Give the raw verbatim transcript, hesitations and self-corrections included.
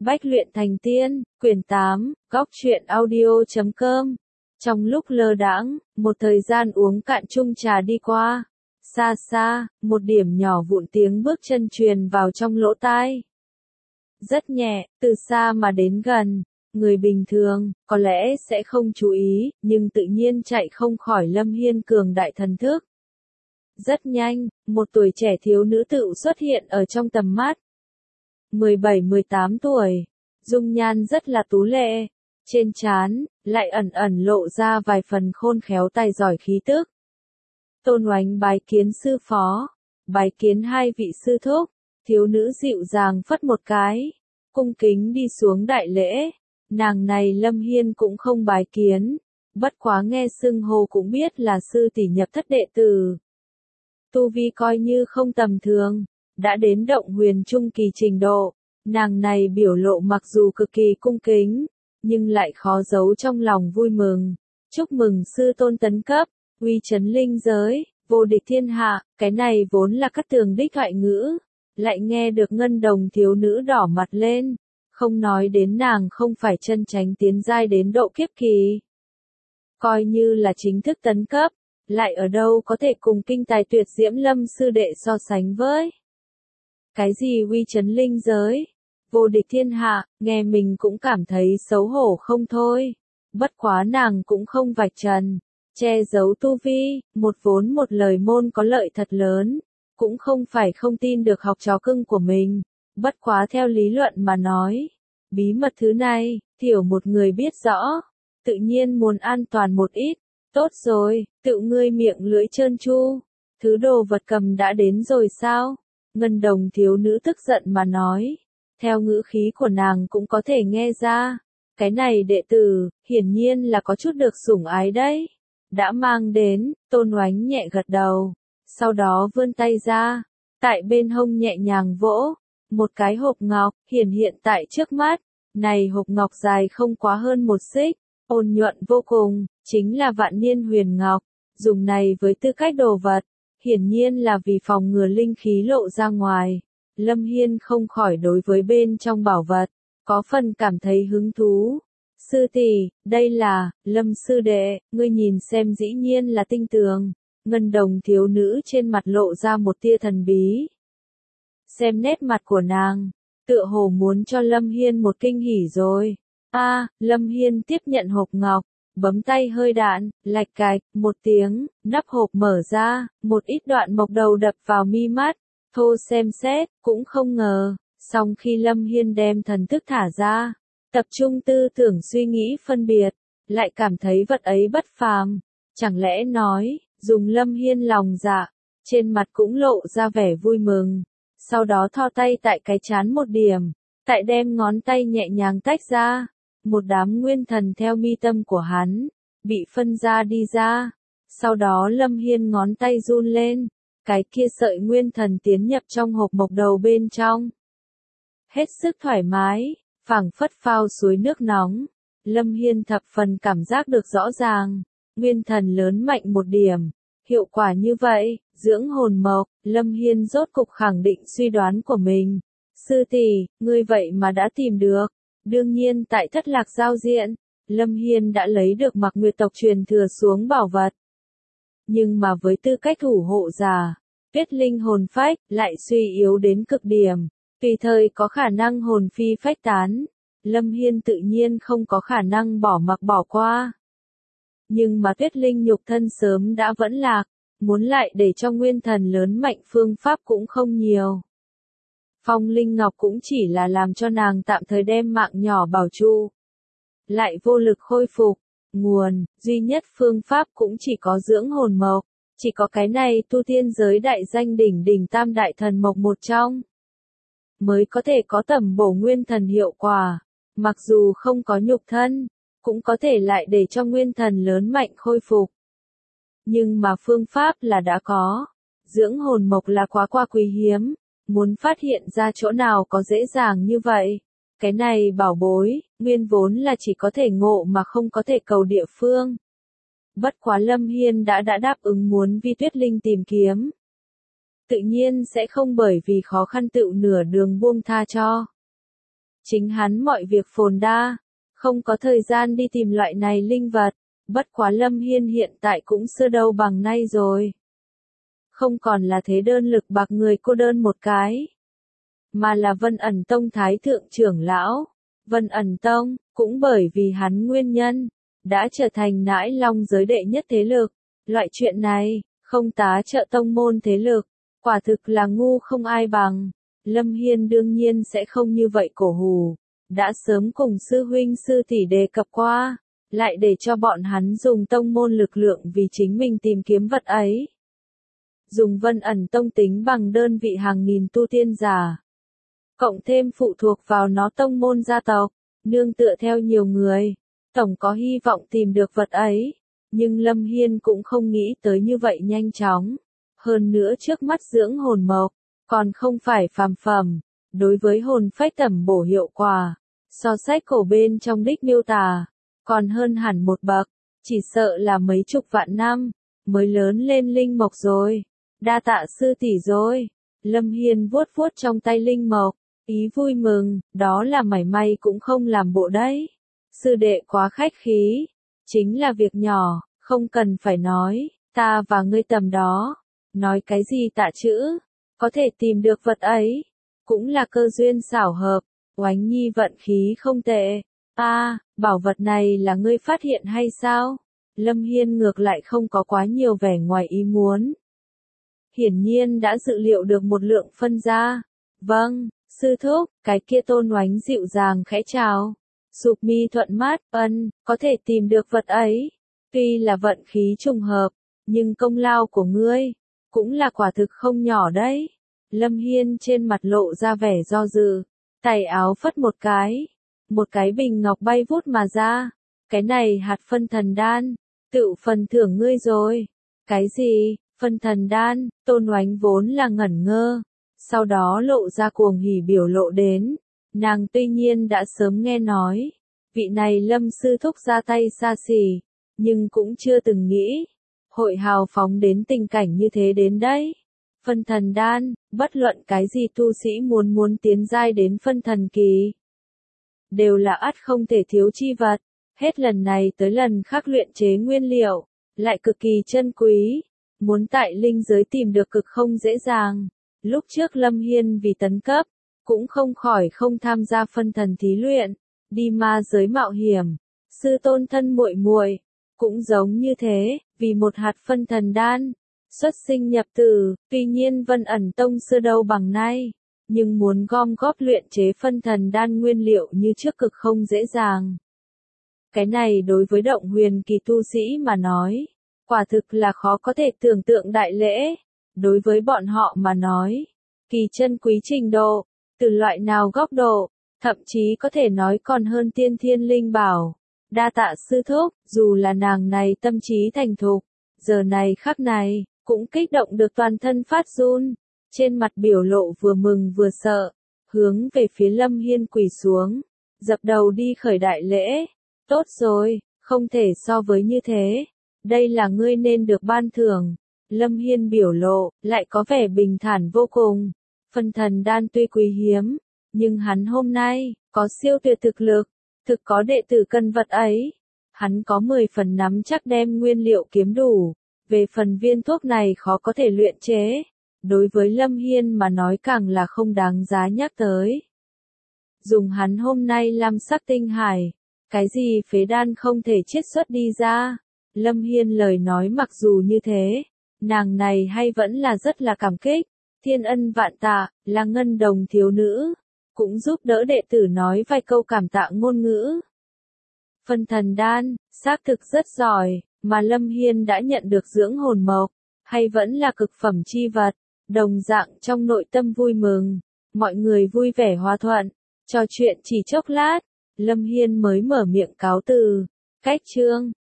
Bách luyện thành tiên, quyển tám, góc truyện audio chấm com. Trong lúc lơ đãng, một thời gian uống cạn chung trà đi qua. Xa xa, một điểm nhỏ vụn tiếng bước chân truyền vào trong lỗ tai. Rất nhẹ, từ xa mà đến gần. Người bình thường, có lẽ sẽ không chú ý, nhưng tự nhiên chạy không khỏi Lâm Hiên cường đại thần thức. Rất nhanh, một tuổi trẻ thiếu nữ tự xuất hiện ở trong tầm mắt. mười bảy mười tám tuổi, dung nhan rất là tú lệ, trên trán lại ẩn ẩn lộ ra vài phần khôn khéo tài giỏi khí tức. Tôn Oánh bái kiến sư phó, bái kiến hai vị sư thúc, thiếu nữ dịu dàng phất một cái, cung kính đi xuống đại lễ. Nàng này Lâm Hiên cũng không bái kiến, bất quá nghe xưng hô cũng biết là sư tỷ nhập thất đệ tử. Tu vi coi như không tầm thường, đã đến động huyền trung kỳ trình độ, nàng này biểu lộ mặc dù cực kỳ cung kính, nhưng lại khó giấu trong lòng vui mừng. Chúc mừng sư tôn tấn cấp, uy chấn linh giới, vô địch thiên hạ, cái này vốn là cát tường đích thoại ngữ, lại nghe được ngân đồng thiếu nữ đỏ mặt lên, không nói đến nàng không phải chân chánh tiến giai đến độ kiếp kỳ. Coi như là chính thức tấn cấp, lại ở đâu có thể cùng kinh tài tuyệt diễm Lâm sư đệ so sánh với. Cái gì uy chấn linh giới, vô địch thiên hạ, nghe mình cũng cảm thấy xấu hổ không thôi. Bất quá nàng cũng không vạch trần, che giấu tu vi, một vốn một lời môn có lợi thật lớn, cũng không phải không tin được học trò cưng của mình. Bất quá theo lý luận mà nói, bí mật thứ này, thiểu một người biết rõ, tự nhiên muốn an toàn một ít. Tốt rồi, tự ngươi miệng lưỡi trơn tru, thứ đồ vật cầm đã đến rồi sao? Ngân đồng thiếu nữ tức giận mà nói, theo ngữ khí của nàng cũng có thể nghe ra, cái này đệ tử, hiển nhiên là có chút được sủng ái đấy. Đã mang đến, Tôn Oánh nhẹ gật đầu, sau đó vươn tay ra, tại bên hông nhẹ nhàng vỗ, một cái hộp ngọc, hiển hiện tại trước mắt, này hộp ngọc dài không quá hơn một xích, ôn nhuận vô cùng, chính là vạn niên huyền ngọc, dùng này với tư cách đồ vật, hiển nhiên là vì phòng ngừa linh khí lộ ra ngoài. Lâm Hiên không khỏi đối với bên trong bảo vật, có phần cảm thấy hứng thú. Sư tỷ, đây là, Lâm sư đệ, ngươi nhìn xem dĩ nhiên là tinh tường. Ngân đồng thiếu nữ trên mặt lộ ra một tia thần bí. Xem nét mặt của nàng, tựa hồ muốn cho Lâm Hiên một kinh hỉ rồi. A, à, Lâm Hiên tiếp nhận hộp ngọc, bấm tay hơi đạn, lạch cạch, một tiếng, nắp hộp mở ra, một ít đoạn mộc đầu đập vào mi mắt. Thô xem xét, cũng không ngờ, song khi Lâm Hiên đem thần thức thả ra, tập trung tư tưởng suy nghĩ phân biệt, lại cảm thấy vật ấy bất phàm. Chẳng lẽ nói, dùng Lâm Hiên lòng dạ, trên mặt cũng lộ ra vẻ vui mừng, sau đó thò tay tại cái trán một điểm, tại đem ngón tay nhẹ nhàng tách ra, một đám nguyên thần theo mi tâm của hắn, bị phân ra đi ra, sau đó Lâm Hiên ngón tay run lên. Cái kia sợi nguyên thần tiến nhập trong hộp mộc đầu bên trong. Hết sức thoải mái, phảng phất phao suối nước nóng. Lâm Hiên thập phần cảm giác được rõ ràng. Nguyên thần lớn mạnh một điểm. Hiệu quả như vậy, dưỡng hồn mộc, Lâm Hiên rốt cục khẳng định suy đoán của mình. Sư tỷ, ngươi vậy mà đã tìm được. Đương nhiên tại thất lạc giao diện, Lâm Hiên đã lấy được Mặc Nguyệt tộc truyền thừa xuống bảo vật. Nhưng mà với tư cách thủ hộ giả, tuyết linh hồn phách lại suy yếu đến cực điểm, tùy thời có khả năng hồn phi phách tán. Lâm Hiên tự nhiên không có khả năng bỏ mặc bỏ qua. Nhưng mà tuyết linh nhục thân sớm đã vẫn lạc, muốn lại để cho nguyên thần lớn mạnh phương pháp cũng không nhiều. Phong linh ngọc cũng chỉ là làm cho nàng tạm thời đem mạng nhỏ bảo trụ, lại vô lực khôi phục. Nguồn, duy nhất phương pháp cũng chỉ có dưỡng hồn mộc, chỉ có cái này tu tiên giới đại danh đỉnh đỉnh tam đại thần mộc một trong, mới có thể có tầm bổ nguyên thần hiệu quả, mặc dù không có nhục thân, cũng có thể lại để cho nguyên thần lớn mạnh khôi phục. Nhưng mà phương pháp là đã có, dưỡng hồn mộc là quá qua quý hiếm, muốn phát hiện ra chỗ nào có dễ dàng như vậy. Cái này bảo bối, nguyên vốn là chỉ có thể ngộ mà không có thể cầu địa phương. Bất quá Lâm Hiên đã đã đáp ứng muốn vi tuyết linh tìm kiếm. Tự nhiên sẽ không bởi vì khó khăn tựu nửa đường buông tha cho. Chính hắn mọi việc phồn đa, không có thời gian đi tìm loại này linh vật, bất quá Lâm Hiên hiện tại cũng xưa đâu bằng nay rồi. Không còn là thế đơn lực bạc người cô đơn một cái, mà là Vân Ẩn Tông Thái Thượng trưởng lão. Vân Ẩn Tông, cũng bởi vì hắn nguyên nhân, đã trở thành Nãi Long giới đệ nhất thế lực. Loại chuyện này, không tá trợ tông môn thế lực, quả thực là ngu không ai bằng. Lâm Hiên đương nhiên sẽ không như vậy cổ hủ, đã sớm cùng sư huynh sư tỷ đề cập qua, lại để cho bọn hắn dùng tông môn lực lượng vì chính mình tìm kiếm vật ấy. Dùng Vân Ẩn Tông tính bằng đơn vị hàng nghìn tu tiên giả, cộng thêm phụ thuộc vào nó tông môn gia tộc, nương tựa theo nhiều người, tổng có hy vọng tìm được vật ấy. Nhưng Lâm Hiên cũng không nghĩ tới như vậy nhanh chóng. Hơn nữa trước mắt dưỡng hồn mộc, còn không phải phàm phẩm. Đối với hồn phách tẩm bổ hiệu quả, so sách cổ bên trong đích miêu tả, còn hơn hẳn một bậc, chỉ sợ là mấy chục vạn năm, mới lớn lên linh mộc rồi. Đa tạ sư tỷ rồi. Lâm Hiên vuốt vuốt trong tay linh mộc, ý vui mừng, đó là mảy may cũng không làm bộ đấy. Sư đệ quá khách khí. Chính là việc nhỏ, không cần phải nói, ta và ngươi tầm đó. Nói cái gì tạ chữ, có thể tìm được vật ấy, cũng là cơ duyên xảo hợp, Oánh Nhi vận khí không tệ. À, bảo vật này là ngươi phát hiện hay sao? Lâm Hiên ngược lại không có quá nhiều vẻ ngoài ý muốn. Hiển nhiên đã dự liệu được một lượng phân ra. Vâng, sư thúc, cái kia Tôn Oánh dịu dàng khẽ chào. Sụp mi thuận mắt, ân, có thể tìm được vật ấy. Tuy là vận khí trùng hợp, nhưng công lao của ngươi, cũng là quả thực không nhỏ đấy. Lâm Hiên trên mặt lộ ra vẻ do dự, tay áo phất một cái. Một cái bình ngọc bay vút mà ra. Cái này hạt phân thần đan, tự phần thưởng ngươi rồi. Cái gì, phân thần đan, Tôn Oánh vốn là ngẩn ngơ. Sau đó lộ ra cuồng hỉ biểu lộ đến. Nàng tuy nhiên đã sớm nghe nói, vị này Lâm sư thúc ra tay xa xỉ, nhưng cũng chưa từng nghĩ, hội hào phóng đến tình cảnh như thế đến đấy. Phân thần đan, bất luận cái gì tu sĩ muốn muốn tiến giai đến phân thần kỳ, đều là ắt không thể thiếu chi vật, hết lần này tới lần khác luyện chế nguyên liệu, lại cực kỳ chân quý, muốn tại linh giới tìm được cực không dễ dàng. Lúc trước Lâm Hiên vì tấn cấp, cũng không khỏi không tham gia phân thần thí luyện, đi ma giới mạo hiểm. Sư tôn thân muội muội cũng giống như thế, vì một hạt phân thần đan, xuất sinh nhập tử. Tuy nhiên Vân Ẩn Tông xưa đâu bằng nay, nhưng muốn gom góp luyện chế phân thần đan nguyên liệu như trước cực không dễ dàng. Cái này đối với động huyền kỳ tu sĩ mà nói, quả thực là khó có thể tưởng tượng đại lễ. Đối với bọn họ mà nói, kỳ chân quý trình độ, từ loại nào góc độ, thậm chí có thể nói còn hơn tiên thiên linh bảo. Đa tạ sư thúc, dù là nàng này tâm trí thành thục, giờ này khắc này, cũng kích động được toàn thân phát run, trên mặt biểu lộ vừa mừng vừa sợ, hướng về phía Lâm Hiên quỳ xuống, dập đầu đi khởi đại lễ. Tốt rồi, không thể so với như thế, đây là ngươi nên được ban thưởng. Lâm Hiên biểu lộ, lại có vẻ bình thản vô cùng. Phân thần đan tuy quý hiếm, nhưng hắn hôm nay, có siêu tuyệt thực lực, thực có đệ tử cần vật ấy. Hắn có mười phần nắm chắc đem nguyên liệu kiếm đủ, về phần viên thuốc này khó có thể luyện chế. Đối với Lâm Hiên mà nói càng là không đáng giá nhắc tới. Dùng hắn hôm nay lam sắc tinh hải, cái gì phế đan không thể chiết xuất đi ra. Lâm Hiên lời nói mặc dù như thế, nàng này hay vẫn là rất là cảm kích, thiên ân vạn tạ, là ngân đồng thiếu nữ, cũng giúp đỡ đệ tử nói vài câu cảm tạ ngôn ngữ. Phân thần đan, xác thực rất giỏi, mà Lâm Hiên đã nhận được dưỡng hồn mộc, hay vẫn là cực phẩm chi vật, đồng dạng trong nội tâm vui mừng, mọi người vui vẻ hòa thuận, trò chuyện chỉ chốc lát, Lâm Hiên mới mở miệng cáo từ, cách chương.